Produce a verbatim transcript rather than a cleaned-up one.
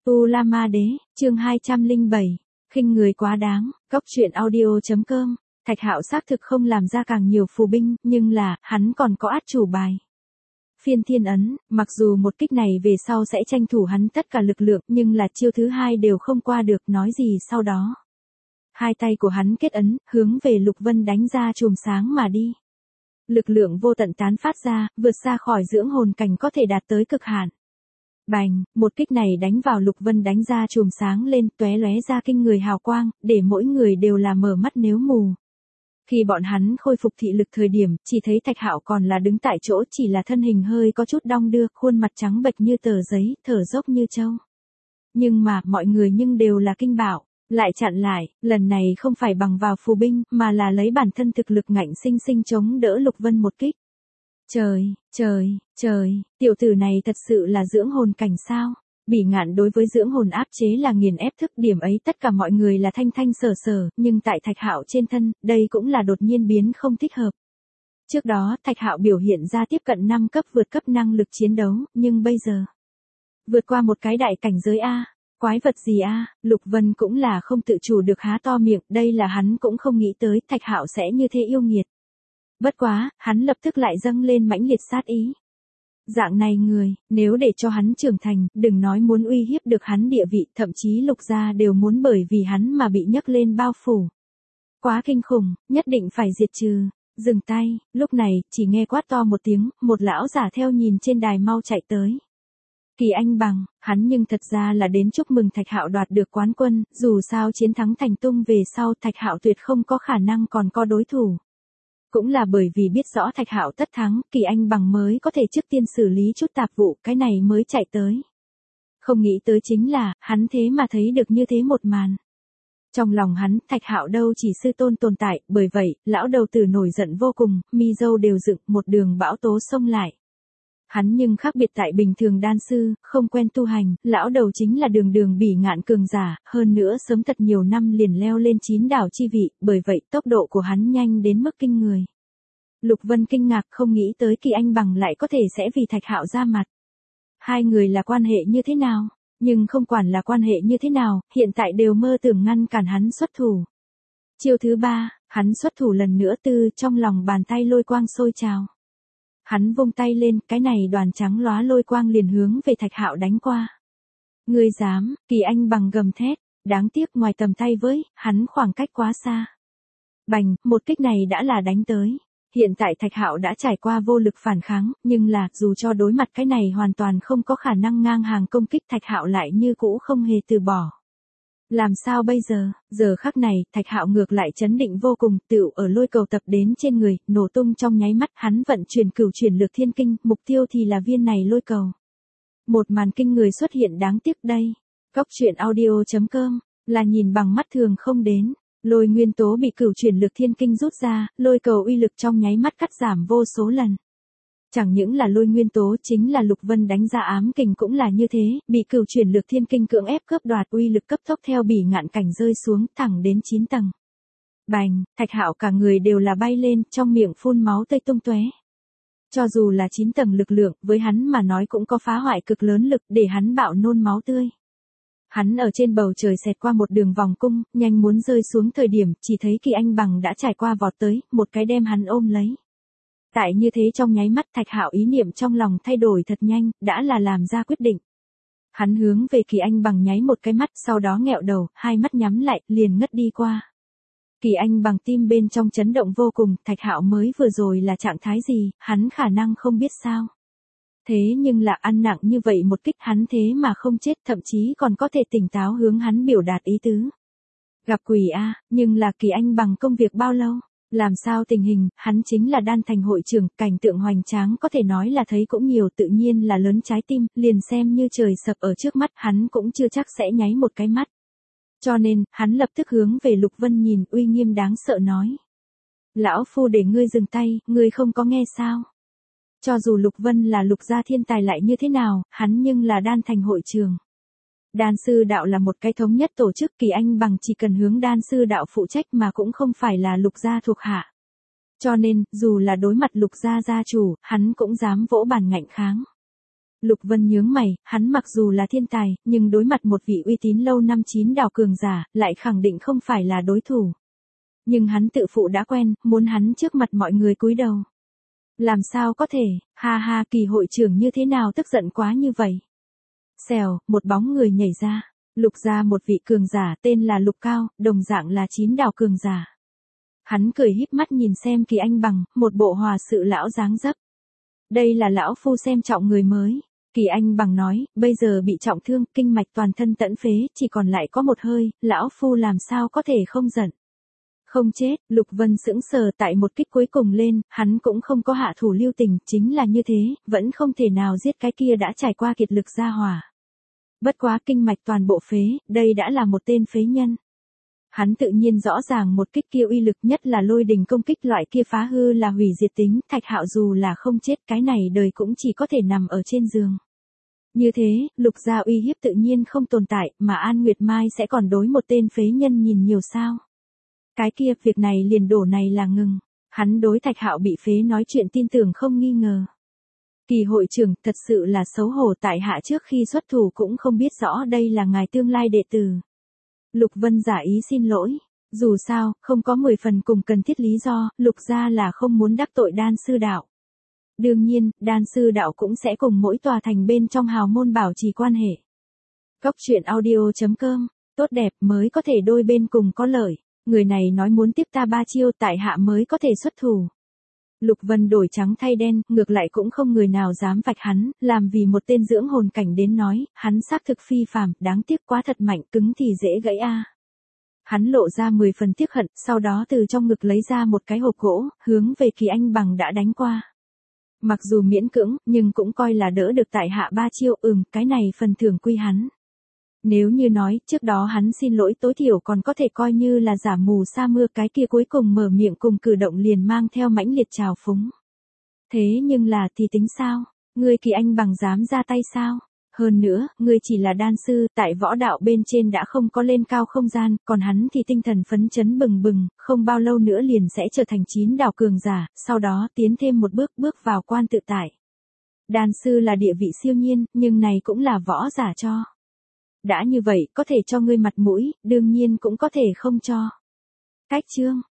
U La Ma Đế, chương hai trăm lẻ bảy, khinh người quá đáng, góc truyện audio.com, Thạch Hạo xác thực không làm ra càng nhiều phù binh, nhưng là, hắn còn có át chủ bài. Phiên thiên ấn, mặc dù một kích này về sau sẽ tranh thủ hắn tất cả lực lượng, nhưng là chiêu thứ hai đều không qua được, nói gì sau đó. Hai tay của hắn kết ấn, hướng về Lục Vân đánh ra chùm sáng mà đi. Lực lượng vô tận tán phát ra, vượt xa khỏi dưỡng hồn cảnh có thể đạt tới cực hạn. Bành, một kích này đánh vào Lục Vân đánh ra chùm sáng lên, tóe lóe ra kinh người hào quang, để mỗi người đều là mở mắt nếu mù. Khi bọn hắn khôi phục thị lực thời điểm, chỉ thấy Thạch Hạo còn là đứng tại chỗ, chỉ là thân hình hơi có chút đong đưa, khuôn mặt trắng bệch như tờ giấy, thở dốc như trâu. Nhưng mà, mọi người nhưng đều là kinh bạo, lại chặn lại, lần này không phải bằng vào phù binh, mà là lấy bản thân thực lực ngạnh sinh sinh chống đỡ Lục Vân một kích. Trời, trời, trời, tiểu tử này thật sự là dưỡng hồn cảnh sao? Bỉ Ngạn đối với dưỡng hồn áp chế là nghiền ép thức, điểm ấy tất cả mọi người là thanh thanh sở sở, nhưng tại Thạch Hạo trên thân, đây cũng là đột nhiên biến không thích hợp. Trước đó, Thạch Hạo biểu hiện ra tiếp cận năm cấp vượt cấp năng lực chiến đấu, nhưng bây giờ, vượt qua một cái đại cảnh giới A, quái vật gì A, Lục Vân cũng là không tự chủ được há to miệng, đây là hắn cũng không nghĩ tới Thạch Hạo sẽ như thế yêu nghiệt. Bất quá, hắn lập tức lại dâng lên mãnh liệt sát ý. Dạng này người, nếu để cho hắn trưởng thành, đừng nói muốn uy hiếp được hắn địa vị, thậm chí Lục gia đều muốn bởi vì hắn mà bị nhấc lên bao phủ. Quá kinh khủng, nhất định phải diệt trừ. Dừng tay, lúc này, chỉ nghe quát to một tiếng, một lão giả theo nhìn trên đài mau chạy tới. Kỳ Anh Bằng, hắn nhưng thật ra là đến chúc mừng Thạch Hạo đoạt được quán quân, dù sao chiến thắng thành tung về sau Thạch Hạo tuyệt không có khả năng còn có đối thủ. Cũng là bởi vì biết rõ Thạch Hạo tất thắng, Kỳ Anh Bằng mới có thể trước tiên xử lý chút tạp vụ, cái này mới chạy tới. Không nghĩ tới chính là, hắn thế mà thấy được như thế một màn. Trong lòng hắn, Thạch Hạo đâu chỉ sư tôn tồn tại, bởi vậy, lão đầu tử nổi giận vô cùng, mi râu đều dựng, một đường bão tố xông lại. Hắn nhưng khác biệt tại bình thường đan sư, không quen tu hành, lão đầu chính là đường đường Bỉ Ngạn cường giả, hơn nữa sớm thật nhiều năm liền leo lên chín đảo chi vị, bởi vậy tốc độ của hắn nhanh đến mức kinh người. Lục Vân kinh ngạc không nghĩ tới Kỳ Anh Bằng lại có thể sẽ vì Thạch Hạo ra mặt. Hai người là quan hệ như thế nào, nhưng không quản là quan hệ như thế nào, hiện tại đều mơ tưởng ngăn cản hắn xuất thủ. Chiêu thứ ba, hắn xuất thủ lần nữa tư trong lòng bàn tay lôi quang sôi trào. Hắn vung tay lên, cái này đoàn trắng lóa lôi quang liền hướng về Thạch Hạo đánh qua. Ngươi dám, Kỳ Anh Bằng gầm thét, đáng tiếc ngoài tầm tay với, hắn khoảng cách quá xa. Bành, một kích này đã là đánh tới. Hiện tại Thạch Hạo đã trải qua vô lực phản kháng, nhưng là, dù cho đối mặt cái này hoàn toàn không có khả năng ngang hàng công kích Thạch Hạo lại như cũ không hề từ bỏ. Làm sao bây giờ, giờ khắc này, Thạch Hạo ngược lại chấn định vô cùng, tựu ở lôi cầu tập đến trên người, nổ tung trong nháy mắt, hắn vận chuyển cửu chuyển lược thiên kinh, mục tiêu thì là viên này lôi cầu. Một màn kinh người xuất hiện đáng tiếc đây. Góc truyện audio.com, là nhìn bằng mắt thường không đến. Lôi nguyên tố bị cửu chuyển lược thiên kinh rút ra, lôi cầu uy lực trong nháy mắt cắt giảm vô số lần. Chẳng những là lôi nguyên tố, chính là Lục Vân đánh ra ám kình cũng là như thế, bị cửu chuyển lược thiên kinh cưỡng ép cướp đoạt, uy lực cấp tốc theo Bỉ Ngạn cảnh rơi xuống thẳng đến chín tầng. Bành, Thạch Hạo cả người đều là bay lên, trong miệng phun máu tươi tung tóe. Cho dù là chín tầng lực lượng, với hắn mà nói cũng có phá hoại cực lớn lực để hắn bạo nôn máu tươi. Hắn ở trên bầu trời xẹt qua một đường vòng cung, nhanh muốn rơi xuống thời điểm, chỉ thấy Kỳ Anh Bằng đã trải qua vọt tới, một cái đem hắn ôm lấy. Tại như thế trong nháy mắt Thạch Hạo ý niệm trong lòng thay đổi thật nhanh, đã là làm ra quyết định. Hắn hướng về Kỳ Anh Bằng nháy một cái mắt, sau đó nghẹo đầu, hai mắt nhắm lại, liền ngất đi qua. Kỳ Anh Bằng tim bên trong chấn động vô cùng, Thạch Hạo mới vừa rồi là trạng thái gì, hắn khả năng không biết sao. Thế nhưng là ăn nặng như vậy một kích hắn thế mà không chết, thậm chí còn có thể tỉnh táo hướng hắn biểu đạt ý tứ. Gặp quỷ a, nhưng là Kỳ Anh Bằng công việc bao lâu? Làm sao tình hình, hắn chính là đan thành hội trưởng, cảnh tượng hoành tráng có thể nói là thấy cũng nhiều, tự nhiên là lớn trái tim, liền xem như trời sập ở trước mắt hắn cũng chưa chắc sẽ nháy một cái mắt. Cho nên, hắn lập tức hướng về Lục Vân nhìn, uy nghiêm đáng sợ nói. Lão phu để ngươi dừng tay, ngươi không có nghe sao? Cho dù Lục Vân là Lục gia thiên tài lại như thế nào, hắn nhưng là đan thành hội trưởng. Đan sư đạo là một cái thống nhất tổ chức, Kỳ Anh Bằng chỉ cần hướng đan sư đạo phụ trách mà cũng không phải là Lục gia thuộc hạ. Cho nên, dù là đối mặt Lục gia gia chủ, hắn cũng dám vỗ bàn ngạnh kháng. Lục Vân nhướng mày, hắn mặc dù là thiên tài, nhưng đối mặt một vị uy tín lâu năm chín đào cường giả, lại khẳng định không phải là đối thủ. Nhưng hắn tự phụ đã quen, muốn hắn trước mặt mọi người cúi đầu. Làm sao có thể, ha ha, Kỳ hội trưởng như thế nào tức giận quá như vậy. Xèo, một bóng người nhảy ra, Lục gia một vị cường giả tên là Lục Cao, đồng dạng là chín đào cường giả. Hắn cười híp mắt nhìn xem Kỳ Anh Bằng, một bộ hòa sự lão dáng dấp. Đây là lão phu xem trọng người mới. Kỳ Anh Bằng nói, bây giờ bị trọng thương, kinh mạch toàn thân tẫn phế, chỉ còn lại có một hơi, lão phu làm sao có thể không giận. Không chết, Lục Vân sững sờ tại một kích cuối cùng lên, hắn cũng không có hạ thủ lưu tình, chính là như thế, vẫn không thể nào giết cái kia đã trải qua kiệt lực gia hỏa. Bất quá kinh mạch toàn bộ phế, đây đã là một tên phế nhân. Hắn tự nhiên rõ ràng một kích kia uy lực, nhất là lôi đình công kích loại kia phá hư là hủy diệt tính, Thạch Hạo dù là không chết cái này đời cũng chỉ có thể nằm ở trên giường. Như thế, Lục gia uy hiếp tự nhiên không tồn tại, mà An Nguyệt Mai sẽ còn đối một tên phế nhân nhìn nhiều sao. Cái kia, việc này liền đổ này là ngừng. Hắn đối Thạch Hạo bị phế nói chuyện tin tưởng không nghi ngờ. Kỳ hội trưởng, thật sự là xấu hổ, tại hạ trước khi xuất thủ cũng không biết rõ đây là ngài tương lai đệ tử. Lục Vân giả ý xin lỗi. Dù sao, không có mười phần cùng cần thiết lý do, Lục gia là không muốn đắc tội đan sư đạo. Đương nhiên, đan sư đạo cũng sẽ cùng mỗi tòa thành bên trong hào môn bảo trì quan hệ. Cốc truyện audio chấm com, tốt đẹp mới có thể đôi bên cùng có lợi. Người này nói muốn tiếp ta ba chiêu, tại hạ mới có thể xuất thủ. Lục Vân đổi trắng thay đen, ngược lại cũng không người nào dám vạch hắn, làm vì một tên dưỡng hồn cảnh đến nói, hắn xác thực phi phàm, đáng tiếc quá thật mạnh, cứng thì dễ gãy a. Hắn lộ ra mười phần tiếc hận, sau đó từ trong ngực lấy ra một cái hộp gỗ, hướng về Kỳ Anh Bằng đã đánh qua. Mặc dù miễn cưỡng, nhưng cũng coi là đỡ được tại hạ ba chiêu, ừm, cái này phần thưởng quy hắn. Nếu như nói, trước đó hắn xin lỗi tối thiểu còn có thể coi như là giả mù sa mưa, cái kia cuối cùng mở miệng cùng cử động liền mang theo mãnh liệt trào phúng. Thế nhưng là thì tính sao? Ngươi Kỳ Anh Bằng dám ra tay sao? Hơn nữa, ngươi chỉ là đan sư, tại võ đạo bên trên đã không có lên cao không gian, còn hắn thì tinh thần phấn chấn bừng bừng, không bao lâu nữa liền sẽ trở thành chín đào cường giả, sau đó tiến thêm một bước bước vào quan tự tại. Đan sư là địa vị siêu nhiên, nhưng này cũng là võ giả cho. Đã như vậy, có thể cho ngươi mặt mũi, đương nhiên cũng có thể không cho. Cách chương